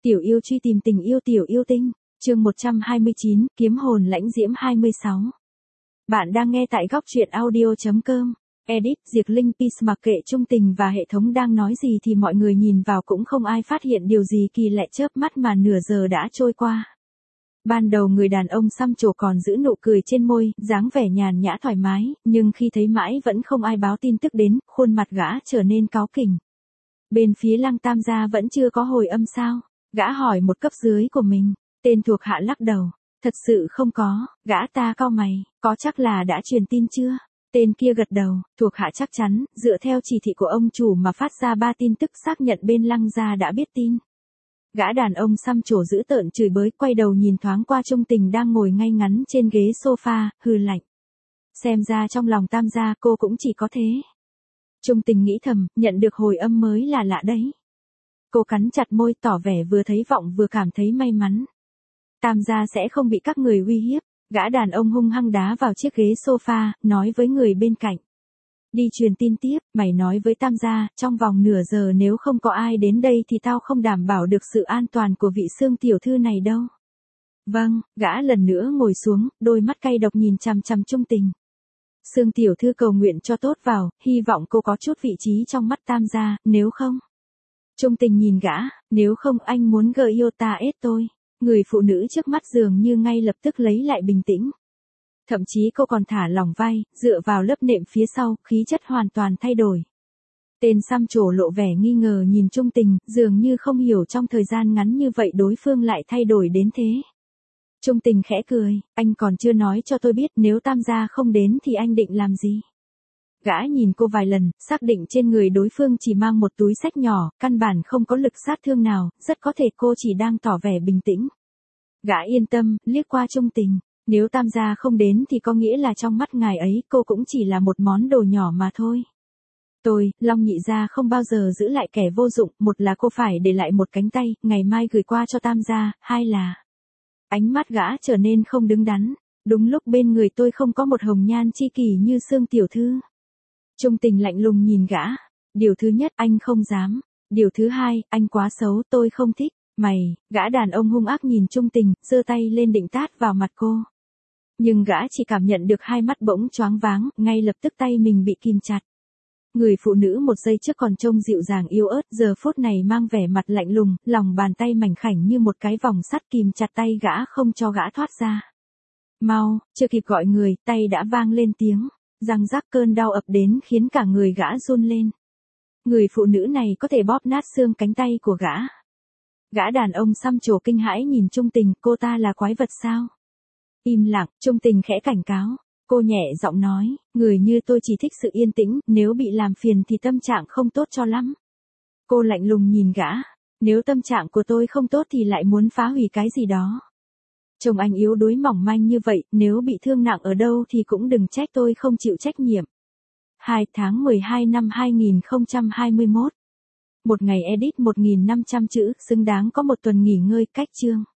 Tiểu yêu truy tìm tình yêu tiểu yêu tinh, chương 129, kiếm hồn lãnh diễm 26. Bạn đang nghe tại góc truyện audio.com. Edit, Diệp Linh Peace mặc kệ Trung Tình và hệ thống đang nói gì thì mọi người nhìn vào cũng không ai phát hiện điều gì kỳ lạ, chớp mắt mà nửa giờ đã trôi qua. Ban đầu người đàn ông xăm trổ còn giữ nụ cười trên môi, dáng vẻ nhàn nhã thoải mái, nhưng khi thấy mãi vẫn không ai báo tin tức đến, khuôn mặt gã trở nên cáu kỉnh. Bên phía Lăng Tam gia vẫn chưa có hồi âm sao? Gã hỏi một cấp dưới của mình, tên thuộc hạ lắc đầu, thật sự không có, gã ta cau mày, có chắc là đã truyền tin chưa? Tên kia gật đầu, thuộc hạ chắc chắn, dựa theo chỉ thị của ông chủ mà phát ra 3 tin tức xác nhận bên Lăng gia đã biết tin. Gã đàn ông xăm trổ dữ tợn chửi bới, quay đầu nhìn thoáng qua Trung Tình đang ngồi ngay ngắn trên ghế sofa, hừ lạnh. Xem ra trong lòng Tam gia cô cũng chỉ có thế. Trung Tình nghĩ thầm, nhận được hồi âm mới là lạ đấy. Cô cắn chặt môi tỏ vẻ vừa thấy vọng vừa cảm thấy may mắn. Tam gia sẽ không bị các người uy hiếp. Gã đàn ông hung hăng đá vào chiếc ghế sofa, nói với người bên cạnh. Đi truyền tin tiếp, mày nói với Tam gia, trong vòng nửa giờ nếu không có ai đến đây thì tao không đảm bảo được sự an toàn của vị Sương tiểu thư này đâu. Vâng, gã lần nữa ngồi xuống, đôi mắt cay độc nhìn chằm chằm Trung Tình. Sương tiểu thư cầu nguyện cho tốt vào, hy vọng cô có chút vị trí trong mắt Tam gia, nếu không. Trung Tình nhìn gã, nếu không anh muốn gợi yêu ta ết tôi. Người phụ nữ trước mắt dường như ngay lập tức lấy lại bình tĩnh. Thậm chí cô còn thả lỏng vai, dựa vào lớp nệm phía sau, khí chất hoàn toàn thay đổi. Tên xăm trổ lộ vẻ nghi ngờ nhìn Trung Tình, dường như không hiểu trong thời gian ngắn như vậy đối phương lại thay đổi đến thế. Trung Tình khẽ cười, anh còn chưa nói cho tôi biết nếu Tam gia không đến thì anh định làm gì. Gã nhìn cô vài lần, xác định trên người đối phương chỉ mang một túi xách nhỏ, căn bản không có lực sát thương nào, rất có thể cô chỉ đang tỏ vẻ bình tĩnh. Gã yên tâm, liếc qua Trung Tình, nếu Tam gia không đến thì có nghĩa là trong mắt ngài ấy cô cũng chỉ là một món đồ nhỏ mà thôi. Tôi, Long nhị gia không bao giờ giữ lại kẻ vô dụng, một là cô phải để lại một cánh tay, ngày mai gửi qua cho Tam gia, hai là... Ánh mắt gã trở nên không đứng đắn, đúng lúc bên người tôi không có một hồng nhan chi kỷ như Sương tiểu thư. Trung Tình lạnh lùng nhìn gã. Điều thứ nhất, anh không dám. Điều thứ hai, anh quá xấu, tôi không thích. Mày, gã đàn ông hung ác nhìn Trung Tình, giơ tay lên định tát vào mặt cô. Nhưng gã chỉ cảm nhận được hai mắt bỗng choáng váng, ngay lập tức tay mình bị kìm chặt. Người phụ nữ một giây trước còn trông dịu dàng yếu ớt, giờ phút này mang vẻ mặt lạnh lùng, lòng bàn tay mảnh khảnh như một cái vòng sắt kìm chặt tay gã không cho gã thoát ra. Mau, chưa kịp gọi người, tay đã vang lên tiếng. Răng rắc, cơn đau ập đến khiến cả người gã run lên. Người phụ nữ này có thể bóp nát xương cánh tay của gã. Gã đàn ông xăm trổ kinh hãi nhìn Trung Tình, cô ta là quái vật sao? Im lặng, Trung Tình khẽ cảnh cáo. Cô nhẹ giọng nói, người như tôi chỉ thích sự yên tĩnh, nếu bị làm phiền thì tâm trạng không tốt cho lắm. Cô lạnh lùng nhìn gã, nếu tâm trạng của tôi không tốt thì lại muốn phá hủy cái gì đó. Chồng anh yếu đuối mỏng manh như vậy, nếu bị thương nặng ở đâu thì cũng đừng trách tôi không chịu trách nhiệm. 2 tháng 12 năm 2021. Một ngày edit 1.500 chữ, xứng đáng có một tuần nghỉ ngơi, cách chương.